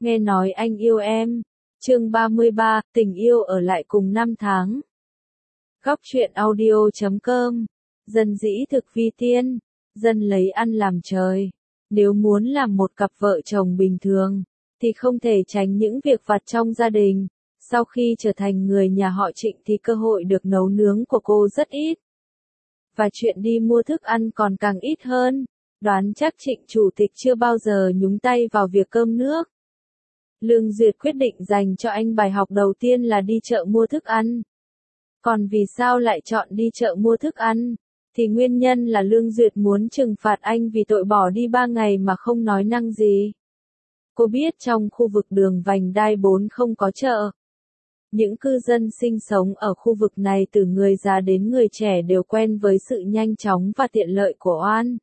Nghe nói anh yêu em. Chương 33, tình yêu ở lại cùng 5 tháng. Góc truyện audio.com. Dân dĩ thực vi tiên, dân lấy ăn làm trời. Nếu muốn làm một cặp vợ chồng bình thường, thì không thể tránh những việc vặt trong gia đình. Sau khi trở thành người nhà họ Trịnh thì cơ hội được nấu nướng của cô rất ít. Và chuyện đi mua thức ăn còn càng ít hơn. Đoán chắc Trịnh chủ tịch chưa bao giờ nhúng tay vào việc cơm nước. Lương Duyệt quyết định dành cho anh bài học đầu tiên là đi chợ mua thức ăn. Còn vì sao lại chọn đi chợ mua thức ăn? Thì nguyên nhân là Lương Duyệt muốn trừng phạt anh vì tội bỏ đi 3 ngày mà không nói năng gì. Cô biết trong khu vực đường vành đai 4 không có chợ. Những cư dân sinh sống ở khu vực này từ người già đến người trẻ đều quen với sự nhanh chóng và tiện lợi của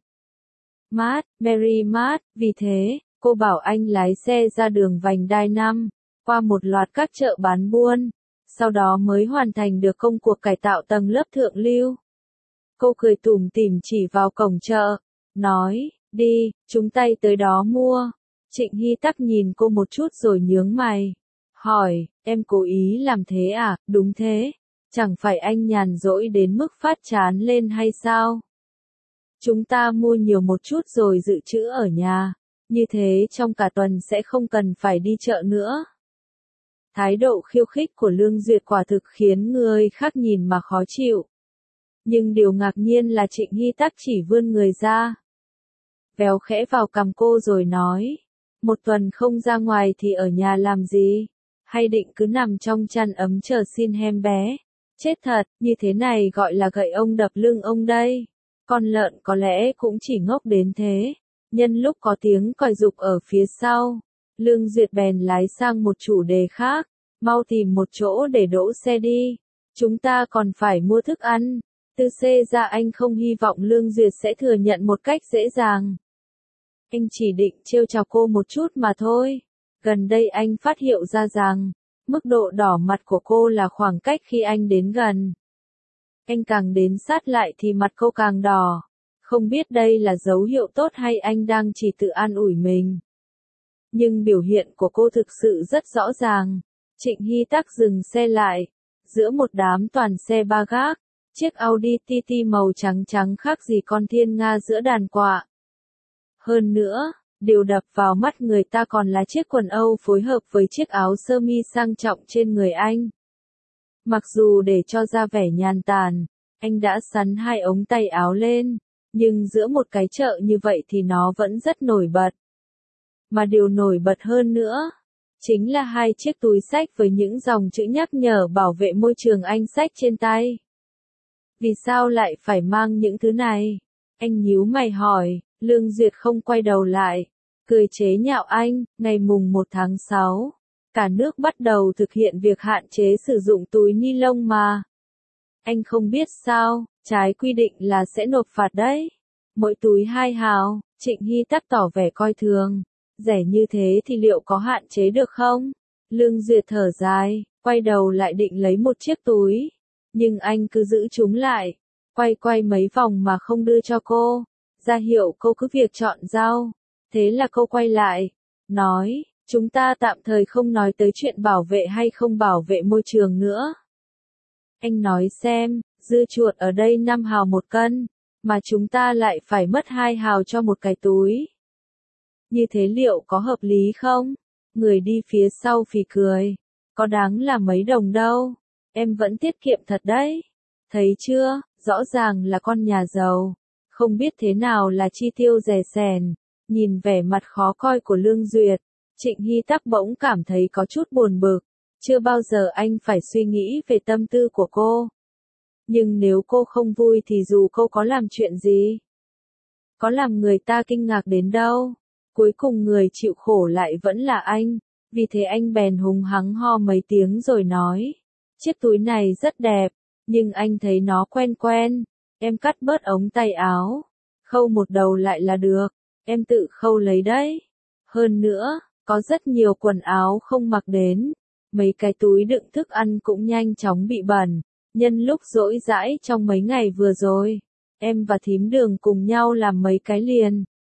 Walmart, Mary Mart, vì thế, cô bảo anh lái xe ra đường vành đai 5, qua một loạt các chợ bán buôn, sau đó mới hoàn thành được công cuộc cải tạo tầng lớp thượng lưu. Cô cười tủm tỉm chỉ vào cổng chợ, nói, đi, chúng ta tới đó mua. Trịnh Hy Tắc nhìn cô một chút rồi nhướng mày, hỏi, em cố ý làm thế à? Đúng thế, chẳng phải anh nhàn rỗi đến mức phát chán lên hay sao? Chúng ta mua nhiều một chút rồi dự trữ ở nhà, như thế trong cả tuần sẽ không cần phải đi chợ nữa. Thái độ khiêu khích của Lương Duyệt quả thực khiến người khác nhìn mà khó chịu. Nhưng điều ngạc nhiên là Trịnh Hy Tắc chỉ vươn người ra, véo khẽ vào cằm cô rồi nói, một tuần không ra ngoài thì ở nhà làm gì? Hay định cứ nằm trong chăn ấm chờ xin hem bé? Chết thật, như thế này gọi là gậy ông đập lưng ông đây. Con lợn có lẽ cũng chỉ ngốc đến thế. Nhân lúc có tiếng còi giục ở phía sau, Lương Duyệt bèn lái sang một chủ đề khác, mau tìm một chỗ để đỗ xe đi. Chúng ta còn phải mua thức ăn. Từ xe ra anh không hy vọng Lương Duyệt sẽ thừa nhận một cách dễ dàng. Anh chỉ định trêu chọc cô một chút mà thôi. Gần đây anh phát hiện ra rằng, mức độ đỏ mặt của cô là khoảng cách khi anh đến gần. Anh càng đến sát lại thì mặt cô càng đỏ. Không biết đây là dấu hiệu tốt hay anh đang chỉ tự an ủi mình. Nhưng biểu hiện của cô thực sự rất rõ ràng. Trịnh Hy Tắc dừng xe lại. Giữa một đám toàn xe ba gác, chiếc Audi TT màu trắng trắng khác gì con thiên nga giữa đàn quạ. Hơn nữa, điều đập vào mắt người ta còn là chiếc quần Âu phối hợp với chiếc áo sơ mi sang trọng trên người anh. Mặc dù để cho ra vẻ nhàn tản, anh đã sắn 2 ống tay áo lên, nhưng giữa một cái chợ như vậy thì nó vẫn rất nổi bật. Mà điều nổi bật hơn nữa, chính là 2 chiếc túi xách với những dòng chữ nhắc nhở bảo vệ môi trường anh xách trên tay. Vì sao lại phải mang những thứ này? Anh nhíu mày hỏi. Lương Duyệt không quay đầu lại, cười chế nhạo anh. Ngày mùng 1 tháng 6, cả nước bắt đầu thực hiện việc hạn chế sử dụng túi ni lông mà. Anh không biết sao, trái quy định là sẽ nộp phạt đấy. Mỗi túi 2 hào, Trịnh Hy Tắc tỏ vẻ coi thường. Rẻ như thế thì liệu có hạn chế được không? Lương Duyệt thở dài, quay đầu lại định lấy một chiếc túi. Nhưng anh cứ giữ chúng lại, quay mấy vòng mà không đưa cho cô. Ra hiệu cô cứ việc chọn rau. Thế là cô quay lại, nói, chúng ta tạm thời không nói tới chuyện bảo vệ hay không bảo vệ môi trường nữa. Anh nói xem, dưa chuột ở đây 5 hào 1 cân, mà chúng ta lại phải mất 2 hào cho một cái túi. Như thế liệu có hợp lý không? Người đi phía sau phì cười, có đáng là mấy đồng đâu, em vẫn tiết kiệm thật đấy. Thấy chưa, rõ ràng là con nhà giàu. Không biết thế nào là chi tiêu rẻ sẻn. Nhìn vẻ mặt khó coi của Lương Duyệt, Trịnh Hy Tắc bỗng cảm thấy có chút buồn bực. Chưa bao giờ anh phải suy nghĩ về tâm tư của cô. Nhưng nếu cô không vui thì dù cô có làm chuyện gì, có làm người ta kinh ngạc đến đâu, cuối cùng người chịu khổ lại vẫn là anh. Vì thế anh bèn hùng hắng ho mấy tiếng rồi nói, chiếc túi này rất đẹp, nhưng anh thấy nó quen quen. Em cắt bớt ống tay áo, khâu một đầu lại là được, em tự khâu lấy đấy. Hơn nữa, có rất nhiều quần áo không mặc đến, mấy cái túi đựng thức ăn cũng nhanh chóng bị bẩn. Nhân lúc rỗi rãi trong mấy ngày vừa rồi, em và thím Đường cùng nhau làm mấy cái liền,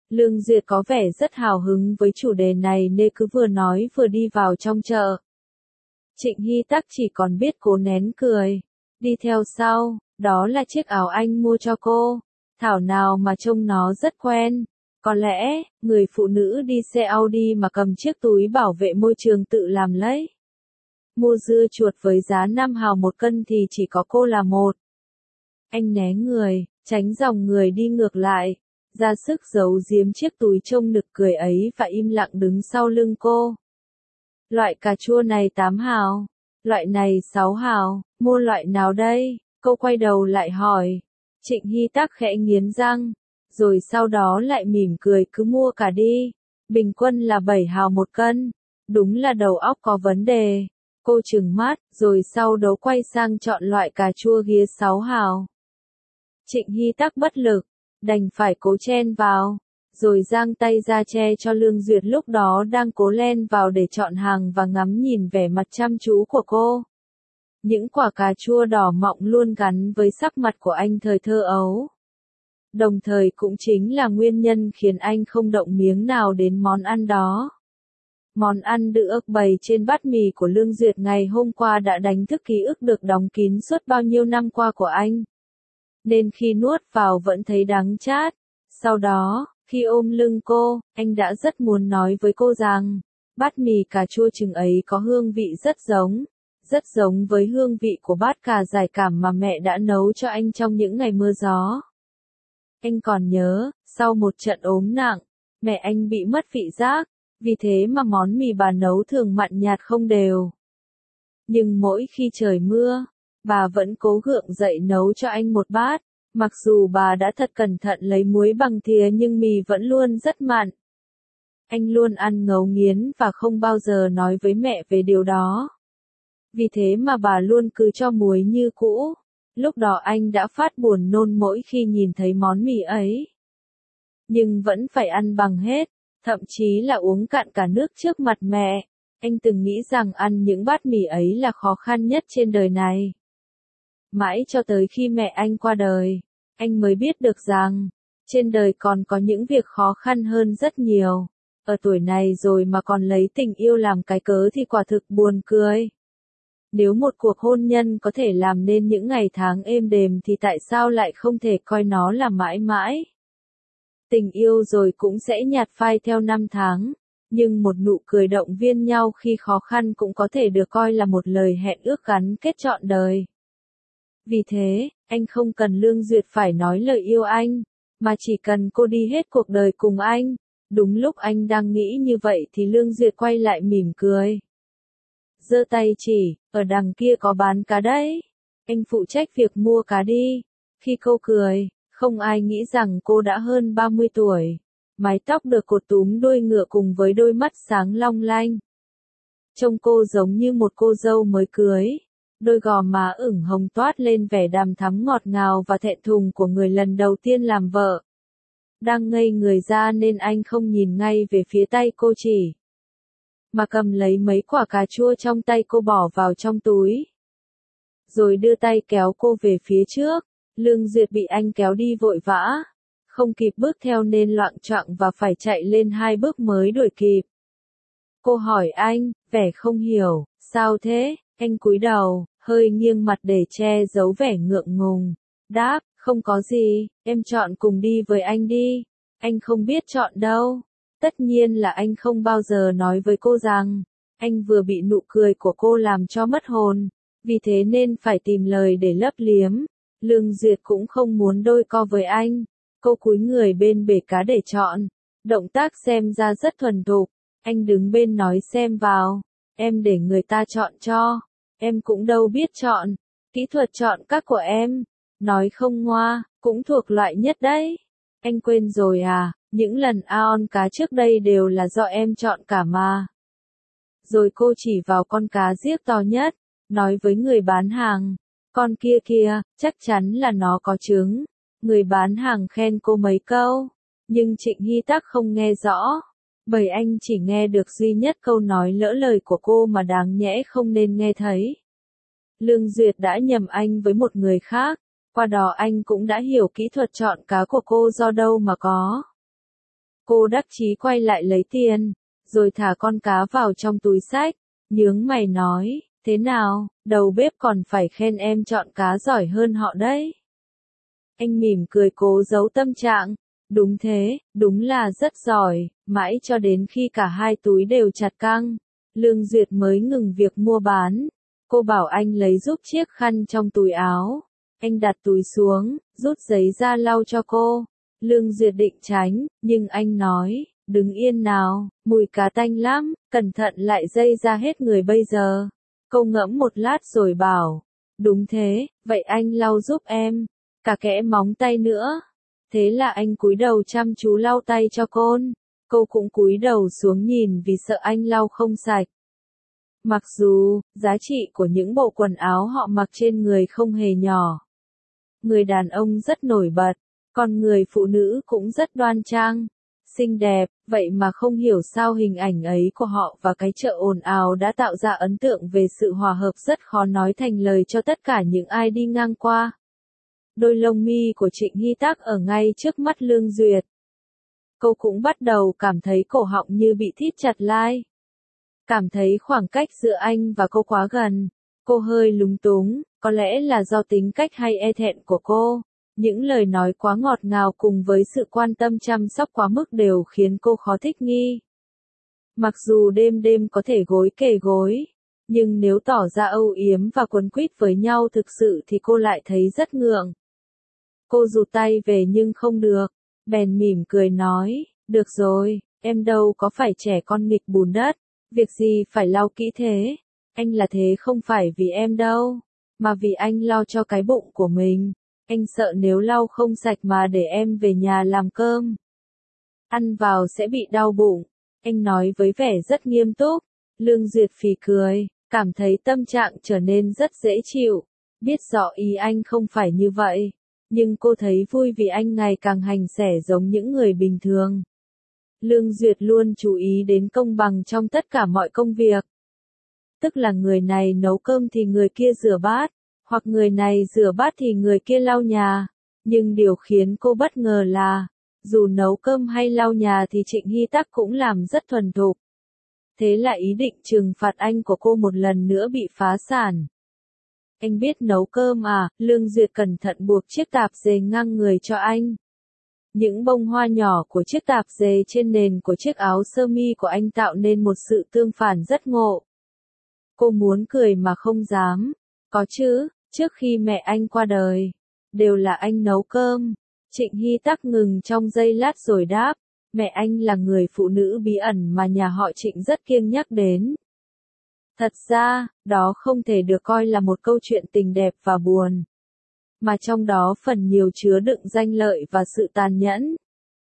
Lương Duyệt có vẻ rất hào hứng với chủ đề này nên cứ vừa nói vừa đi vào trong chợ. Trịnh Hy Tắc chỉ còn biết cố nén cười. Đi theo sau, đó là chiếc áo anh mua cho cô. Thảo nào mà trông nó rất quen. Có lẽ, người phụ nữ đi xe Audi mà cầm chiếc túi bảo vệ môi trường tự làm lấy. Mua dưa chuột với giá 5 hào một cân thì chỉ có cô là một. Anh né người, tránh dòng người đi ngược lại, ra sức giấu giếm chiếc túi trông nực cười ấy và im lặng đứng sau lưng cô. Loại cà chua này 8 hào, loại này 6 hào, mua loại nào đây? Cô quay đầu lại hỏi. Trịnh Hy Tắc khẽ nghiến răng, rồi sau đó lại mỉm cười cứ mua cả đi. Bình quân là 7 hào một cân, đúng là đầu óc có vấn đề. Cô trừng mắt, rồi sau đó quay sang chọn loại cà chua ghía 6 hào. Trịnh Hy Tắc bất lực, đành phải cố chen vào, rồi giang tay ra che cho Lương Duyệt lúc đó đang cố len vào để chọn hàng và ngắm nhìn vẻ mặt chăm chú của cô. Những quả cà chua đỏ mọng luôn gắn với sắc mặt của anh thời thơ ấu. Đồng thời cũng chính là nguyên nhân khiến anh không động miếng nào đến món ăn đó. Món ăn được bày trên bát mì của Lương Duyệt ngày hôm qua đã đánh thức ký ức được đóng kín suốt bao nhiêu năm qua của anh. Nên khi nuốt vào vẫn thấy đắng chát. Sau đó, khi ôm lưng cô, anh đã rất muốn nói với cô rằng, bát mì cà chua trứng ấy có hương vị rất giống với hương vị của bát cà dải cảm mà mẹ đã nấu cho anh trong những ngày mưa gió. Anh còn nhớ, sau một trận ốm nặng, mẹ anh bị mất vị giác, vì thế mà món mì bà nấu thường mặn nhạt không đều. Nhưng mỗi khi trời mưa, bà vẫn cố gượng dậy nấu cho anh một bát, mặc dù bà đã thật cẩn thận lấy muối bằng thìa nhưng mì vẫn luôn rất mặn. Anh luôn ăn ngấu nghiến và không bao giờ nói với mẹ về điều đó. Vì thế mà bà luôn cứ cho muối như cũ. Lúc đó anh đã phát buồn nôn mỗi khi nhìn thấy món mì ấy. Nhưng vẫn phải ăn bằng hết, thậm chí là uống cạn cả nước trước mặt mẹ. Anh từng nghĩ rằng ăn những bát mì ấy là khó khăn nhất trên đời này. Mãi cho tới khi mẹ anh qua đời, anh mới biết được rằng, trên đời còn có những việc khó khăn hơn rất nhiều. Ở tuổi này rồi mà còn lấy tình yêu làm cái cớ thì quả thực buồn cười. Nếu một cuộc hôn nhân có thể làm nên những ngày tháng êm đềm thì tại sao lại không thể coi nó là mãi mãi? Tình yêu rồi cũng sẽ nhạt phai theo năm tháng, nhưng một nụ cười động viên nhau khi khó khăn cũng có thể được coi là một lời hẹn ước gắn kết trọn đời. Vì thế, anh không cần Lương Duyệt phải nói lời yêu anh, mà chỉ cần cô đi hết cuộc đời cùng anh. Đúng lúc anh đang nghĩ như vậy thì Lương Duyệt quay lại mỉm cười. Giơ tay chỉ, ở đằng kia có bán cá đấy. Anh phụ trách việc mua cá đi. Khi cô cười, không ai nghĩ rằng cô đã hơn 30 tuổi. Mái tóc được cột túm đuôi ngựa cùng với đôi mắt sáng long lanh. Trông cô giống như một cô dâu mới cưới. Đôi gò má ửng hồng toát lên vẻ đằm thắm ngọt ngào và thẹn thùng của người lần đầu tiên làm vợ. Đang ngây người ra nên anh không nhìn ngay về phía tay cô chỉ, mà cầm lấy mấy quả cà chua trong tay cô bỏ vào trong túi. Rồi đưa tay kéo cô về phía trước. Lương Duyệt bị anh kéo đi vội vã, không kịp bước theo nên loạng choạng và phải chạy lên 2 bước mới đuổi kịp. Cô hỏi anh, vẻ không hiểu, sao thế? Anh cúi đầu, hơi nghiêng mặt để che giấu vẻ ngượng ngùng. Đáp, không có gì, em chọn cùng đi với anh đi. Anh không biết chọn đâu. Tất nhiên là anh không bao giờ nói với cô rằng, anh vừa bị nụ cười của cô làm cho mất hồn, vì thế nên phải tìm lời để lấp liếm. Lương Duyệt cũng không muốn đôi co với anh. Cô cúi người bên bể cá để chọn. Động tác xem ra rất thuần thục. Anh đứng bên nói xem vào. Em để người ta chọn cho. Em cũng đâu biết chọn. Kỹ thuật chọn các của em, nói không ngoa, cũng thuộc loại nhất đấy. Anh quên rồi à, những lần aon cá trước đây đều là do em chọn cả mà. Rồi cô chỉ vào con cá giếc to nhất, nói với người bán hàng. Con kia kìa, chắc chắn là nó có trứng. Người bán hàng khen cô mấy câu, nhưng Trịnh Hy Tắc không nghe rõ, bởi anh chỉ nghe được duy nhất câu nói lỡ lời của cô mà đáng nhẽ không nên nghe thấy. Lương Duyệt đã nhầm anh với một người khác, qua đó anh cũng đã hiểu kỹ thuật chọn cá của cô do đâu mà có. Cô đắc chí quay lại lấy tiền, rồi thả con cá vào trong túi xách, nhướng mày nói, thế nào, đầu bếp còn phải khen em chọn cá giỏi hơn họ đấy. Anh mỉm cười cố giấu tâm trạng, đúng thế, đúng là rất giỏi, mãi cho đến khi cả hai túi đều chặt căng, Lương Duyệt mới ngừng việc mua bán. Cô bảo anh lấy giúp chiếc khăn trong túi áo. Anh đặt túi xuống, rút giấy ra lau cho cô. Lương Duyệt định tránh, nhưng anh nói, đứng yên nào, mùi cá tanh lắm, cẩn thận lại dây ra hết người bây giờ. Cô ngẫm một lát rồi bảo, đúng thế, vậy anh lau giúp em, cả kẽ móng tay nữa. Thế là anh cúi đầu chăm chú lau tay cho cô cũng cúi đầu xuống nhìn vì sợ anh lau không sạch. Mặc dù, giá trị của những bộ quần áo họ mặc trên người không hề nhỏ. Người đàn ông rất nổi bật, còn người phụ nữ cũng rất đoan trang, xinh đẹp, vậy mà không hiểu sao hình ảnh ấy của họ và cái chợ ồn ào đã tạo ra ấn tượng về sự hòa hợp rất khó nói thành lời cho tất cả những ai đi ngang qua. Đôi lông mi của Trịnh Hy Tắc ở ngay trước mắt Lương Duyệt. Cô cũng bắt đầu cảm thấy cổ họng như bị thít chặt lại. Cảm thấy khoảng cách giữa anh và cô quá gần. Cô hơi lúng túng, có lẽ là do tính cách hay e thẹn của cô. Những lời nói quá ngọt ngào cùng với sự quan tâm chăm sóc quá mức đều khiến cô khó thích nghi. Mặc dù đêm đêm có thể gối kề gối, nhưng nếu tỏ ra âu yếm và quấn quýt với nhau thực sự thì cô lại thấy rất ngượng. Cô rụt tay về nhưng không được, bèn mỉm cười nói, được rồi, em đâu có phải trẻ con nghịch bùn đất, việc gì phải lau kỹ thế, anh là thế không phải vì em đâu, mà vì anh lo cho cái bụng của mình, anh sợ nếu lau không sạch mà để em về nhà làm cơm, ăn vào sẽ bị đau bụng, anh nói với vẻ rất nghiêm túc. Lương Duyệt phì cười, cảm thấy tâm trạng trở nên rất dễ chịu, biết rõ ý anh không phải như vậy. Nhưng cô thấy vui vì anh ngày càng hành xử giống những người bình thường. Lương Duyệt luôn chú ý đến công bằng trong tất cả mọi công việc. Tức là người này nấu cơm thì người kia rửa bát, hoặc người này rửa bát thì người kia lau nhà. Nhưng điều khiến cô bất ngờ là, dù nấu cơm hay lau nhà thì Trịnh Hy Tắc cũng làm rất thuần thục. Thế là ý định trừng phạt anh của cô một lần nữa bị phá sản. Anh biết nấu cơm à? Lương Duyệt cẩn thận buộc chiếc tạp dề ngang người cho anh. Những bông hoa nhỏ của chiếc tạp dề trên nền của chiếc áo sơ mi của anh tạo nên một sự tương phản rất ngộ. Cô muốn cười mà không dám. Có chứ, trước khi mẹ anh qua đời, đều là anh nấu cơm. Trịnh Hy Tắc ngừng trong giây lát rồi đáp, mẹ anh là người phụ nữ bí ẩn mà nhà họ Trịnh rất kiêng nhắc đến. Thật ra, đó không thể được coi là một câu chuyện tình đẹp và buồn, mà trong đó phần nhiều chứa đựng danh lợi và sự tàn nhẫn.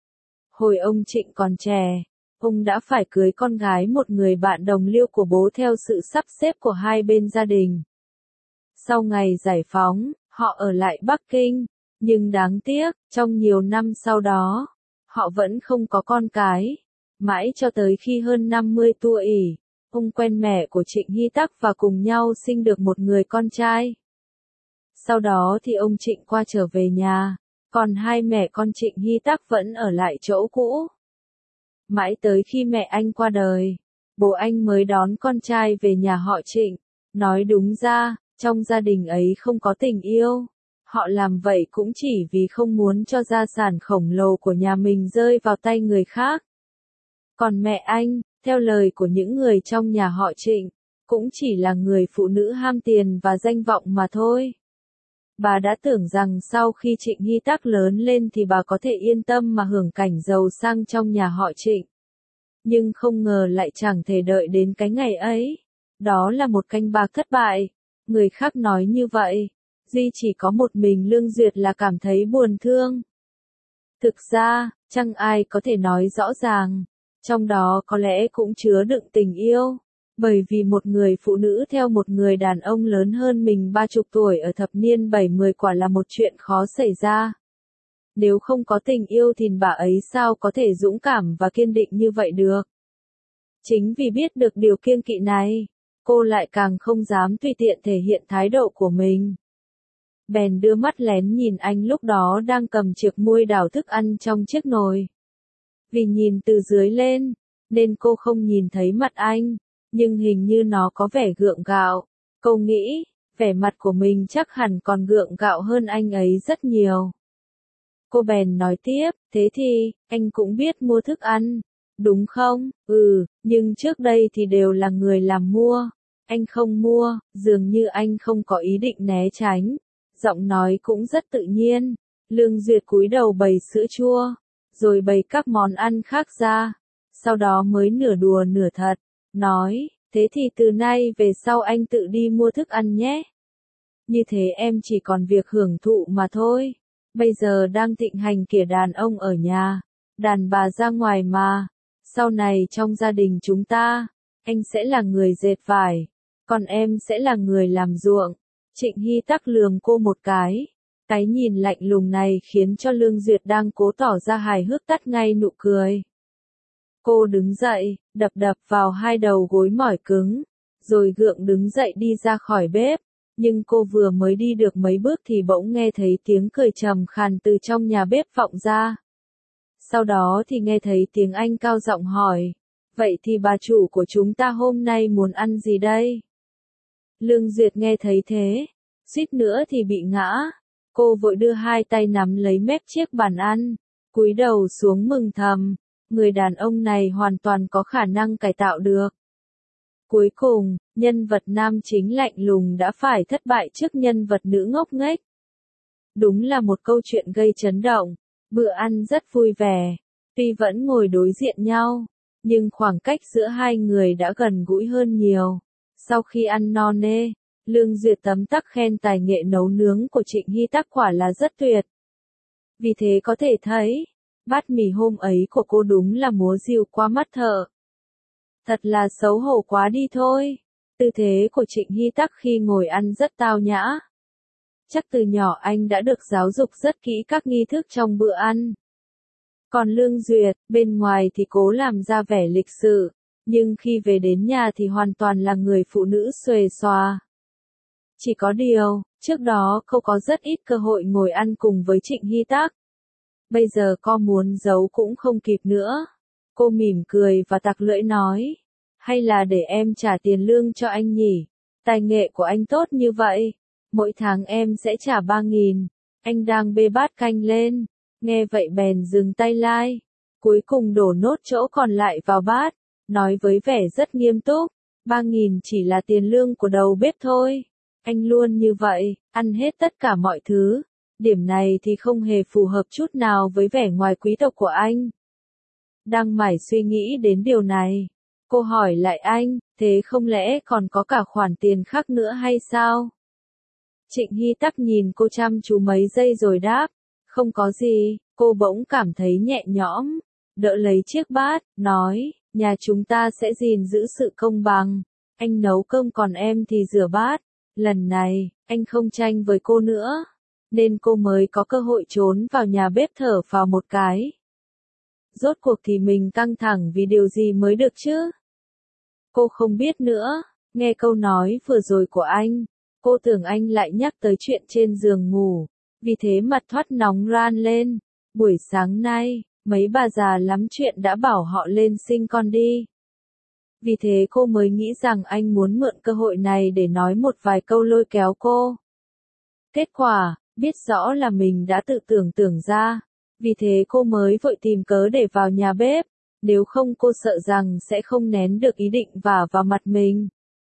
Hồi ông Trịnh còn trẻ, ông đã phải cưới con gái một người bạn đồng liêu của bố theo sự sắp xếp của hai bên gia đình. Sau ngày giải phóng, họ ở lại Bắc Kinh, nhưng đáng tiếc, trong nhiều năm sau đó, họ vẫn không có con cái. Mãi cho tới khi hơn 50 tuổi, ông quen mẹ của Trịnh Hy Tắc và cùng nhau sinh được một người con trai. Sau đó thì ông Trịnh qua trở về nhà, còn hai mẹ con Trịnh Hy Tắc vẫn ở lại chỗ cũ. Mãi tới khi mẹ anh qua đời, bố anh mới đón con trai về nhà họ Trịnh. Nói đúng ra, trong gia đình ấy không có tình yêu. Họ làm vậy cũng chỉ vì không muốn cho gia sản khổng lồ của nhà mình rơi vào tay người khác. Còn mẹ anh, theo lời của những người trong nhà họ Trịnh, cũng chỉ là người phụ nữ ham tiền và danh vọng mà thôi. Bà đã tưởng rằng sau khi Trịnh Hy Tắc lớn lên thì bà có thể yên tâm mà hưởng cảnh giàu sang trong nhà họ Trịnh. Nhưng không ngờ lại chẳng thể đợi đến cái ngày ấy. Đó là một canh bạc thất bại. Người khác nói như vậy, duy chỉ có một mình Lương Duyệt là cảm thấy buồn thương. Thực ra, chẳng ai có thể nói rõ ràng, trong đó có lẽ cũng chứa đựng tình yêu. Bởi vì một người phụ nữ theo một người đàn ông lớn hơn mình 30 tuổi ở thập niên 70 quả là một chuyện khó xảy ra. Nếu không có tình yêu thì bà ấy sao có thể dũng cảm và kiên định như vậy được. Chính vì biết được điều kiêng kỵ này, cô lại càng không dám tùy tiện thể hiện thái độ của mình. Bèn đưa mắt lén nhìn anh lúc đó đang cầm chiếc muôi đảo thức ăn trong chiếc nồi. Vì nhìn từ dưới lên, nên cô không nhìn thấy mặt anh, nhưng hình như nó có vẻ gượng gạo. Cô nghĩ, vẻ mặt của mình chắc hẳn còn gượng gạo hơn anh ấy rất nhiều. Cô bèn nói tiếp, thế thì, anh cũng biết mua thức ăn, đúng không? Ừ, nhưng trước đây thì đều là người làm mua. Anh không mua, dường như anh không có ý định né tránh. Giọng nói cũng rất tự nhiên. Lương Duyệt cúi đầu bày sữa chua, rồi bày các món ăn khác ra. Sau đó mới nửa đùa nửa thật, nói, thế thì từ nay về sau anh tự đi mua thức ăn nhé. Như thế em chỉ còn việc hưởng thụ mà thôi. Bây giờ đang thịnh hành kìa, đàn ông ở nhà, đàn bà ra ngoài mà. Sau này trong gia đình chúng ta, anh sẽ là người dệt vải, còn em sẽ là người làm ruộng. Trịnh Hy Tắc lườm cô một cái. Cái nhìn lạnh lùng này khiến cho Lương Duyệt đang cố tỏ ra hài hước tắt ngay nụ cười. Cô đứng dậy, đập đập vào hai đầu gối mỏi cứng, rồi gượng đứng dậy đi ra khỏi bếp. Nhưng cô vừa mới đi được mấy bước thì bỗng nghe thấy tiếng cười trầm khàn từ trong nhà bếp vọng ra. Sau đó thì nghe thấy tiếng anh cao giọng hỏi, vậy thì bà chủ của chúng ta hôm nay muốn ăn gì đây? Lương Duyệt nghe thấy thế, suýt nữa thì bị ngã. Cô vội đưa hai tay nắm lấy mép chiếc bàn ăn, cúi đầu xuống mừng thầm, người đàn ông này hoàn toàn có khả năng cải tạo được. Cuối cùng, nhân vật nam chính lạnh lùng đã phải thất bại trước nhân vật nữ ngốc nghếch. Đúng là một câu chuyện gây chấn động. Bữa ăn rất vui vẻ, tuy vẫn ngồi đối diện nhau, nhưng khoảng cách giữa hai người đã gần gũi hơn nhiều. Sau khi ăn no nê, Lương Duyệt tấm tắc khen tài nghệ nấu nướng của Trịnh Hy Tắc quả là rất tuyệt. Vì thế có thể thấy, bát mì hôm ấy của cô đúng là múa rìu qua mắt thợ. Thật là xấu hổ quá đi thôi. Tư thế của Trịnh Hy Tắc khi ngồi ăn rất tao nhã. Chắc từ nhỏ anh đã được giáo dục rất kỹ các nghi thức trong bữa ăn. Còn Lương Duyệt, bên ngoài thì cố làm ra vẻ lịch sự, nhưng khi về đến nhà thì hoàn toàn là người phụ nữ xuề xòa. Chỉ có điều, trước đó cô có rất ít cơ hội ngồi ăn cùng với Trịnh Hy Tắc. Bây giờ có muốn giấu cũng không kịp nữa. Cô mỉm cười và tặc lưỡi nói, hay là để em trả tiền lương cho anh nhỉ? Tài nghệ của anh tốt như vậy, mỗi tháng em sẽ trả 3.000. Anh đang bê bát canh lên, nghe vậy bèn dừng tay lại, cuối cùng đổ nốt chỗ còn lại vào bát, nói với vẻ rất nghiêm túc, 3.000 chỉ là tiền lương của đầu bếp thôi. Anh luôn như vậy, ăn hết tất cả mọi thứ. Điểm này thì không hề phù hợp chút nào với vẻ ngoài quý tộc của anh. Đang mải suy nghĩ đến điều này, cô hỏi lại anh, thế không lẽ còn có cả khoản tiền khác nữa hay sao? Trịnh Hy Tắc nhìn cô chăm chú mấy giây rồi đáp, không có gì. Cô bỗng cảm thấy nhẹ nhõm, đỡ lấy chiếc bát, nói, nhà chúng ta sẽ gìn giữ sự công bằng. Anh nấu cơm còn em thì rửa bát. Lần này, anh không tranh với cô nữa, nên cô mới có cơ hội trốn vào nhà bếp thở phào một cái. Rốt cuộc thì mình căng thẳng vì điều gì mới được chứ? Cô không biết nữa. Nghe câu nói vừa rồi của anh, cô tưởng anh lại nhắc tới chuyện trên giường ngủ, vì thế mặt thoát nóng ran lên. Buổi sáng nay, mấy bà già lắm chuyện đã bảo họ lên sinh con đi. Vì thế cô mới nghĩ rằng anh muốn mượn cơ hội này để nói một vài câu lôi kéo cô. Kết quả, biết rõ là mình đã tự tưởng ra. Vì thế cô mới vội tìm cớ để vào nhà bếp, nếu không cô sợ rằng sẽ không nén được ý định vả vào mặt mình.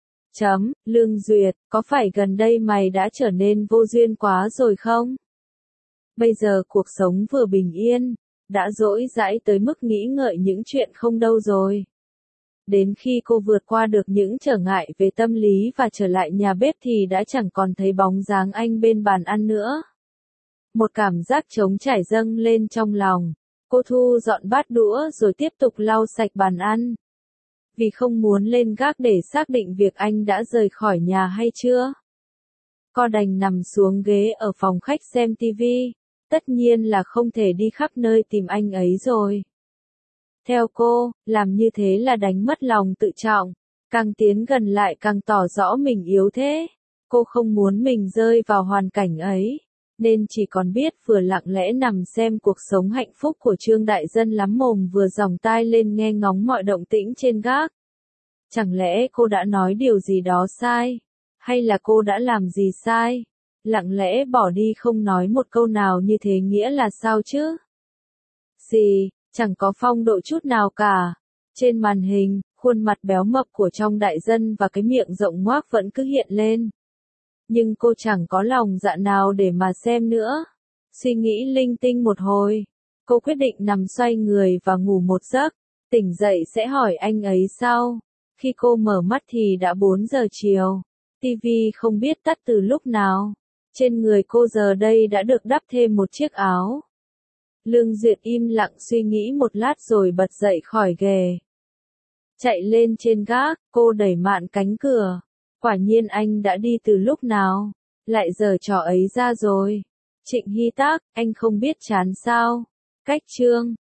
Lương Duyệt, có phải gần đây mày đã trở nên vô duyên quá rồi không? Bây giờ cuộc sống vừa bình yên, đã dỗi dãi tới mức nghĩ ngợi những chuyện không đâu rồi. Đến khi cô vượt qua được những trở ngại về tâm lý và trở lại nhà bếp thì đã chẳng còn thấy bóng dáng anh bên bàn ăn nữa. Một cảm giác trống trải dâng lên trong lòng. Cô thu dọn bát đũa rồi tiếp tục lau sạch bàn ăn. Vì không muốn lên gác để xác định việc anh đã rời khỏi nhà hay chưa. Cô đành nằm xuống ghế ở phòng khách xem tivi. Tất nhiên là không thể đi khắp nơi tìm anh ấy rồi. Theo cô, làm như thế là đánh mất lòng tự trọng. Càng tiến gần lại càng tỏ rõ mình yếu thế. Cô không muốn mình rơi vào hoàn cảnh ấy. nên chỉ còn biết vừa lặng lẽ nằm xem cuộc sống hạnh phúc của Trương Đại Dân lắm mồm vừa dòng tai lên nghe ngóng mọi động tĩnh trên gác. Chẳng lẽ cô đã nói điều gì đó sai? Hay là cô đã làm gì sai? Lặng lẽ bỏ đi không nói một câu nào như thế nghĩa là sao chứ? Gì, chẳng có phong độ chút nào cả. Trên màn hình, khuôn mặt béo mập của Trong Đại Dân và cái miệng rộng ngoác vẫn cứ hiện lên. Nhưng cô chẳng có lòng dạ nào để mà xem nữa. Suy nghĩ linh tinh một hồi, cô quyết định nằm xoay người và ngủ một giấc. Tỉnh dậy sẽ hỏi anh ấy sau. Khi cô mở mắt thì đã 4 giờ chiều. TV không biết tắt từ lúc nào. Trên người cô giờ đây đã được đắp thêm một chiếc áo. Lương Duyệt im lặng suy nghĩ một lát rồi bật dậy khỏi ghế. Chạy lên trên gác, cô đẩy mạn cánh cửa. Quả nhiên anh đã đi từ lúc nào. Lại giờ trò ấy ra rồi. Trịnh Hy Tác, anh không biết chán sao? Cách chương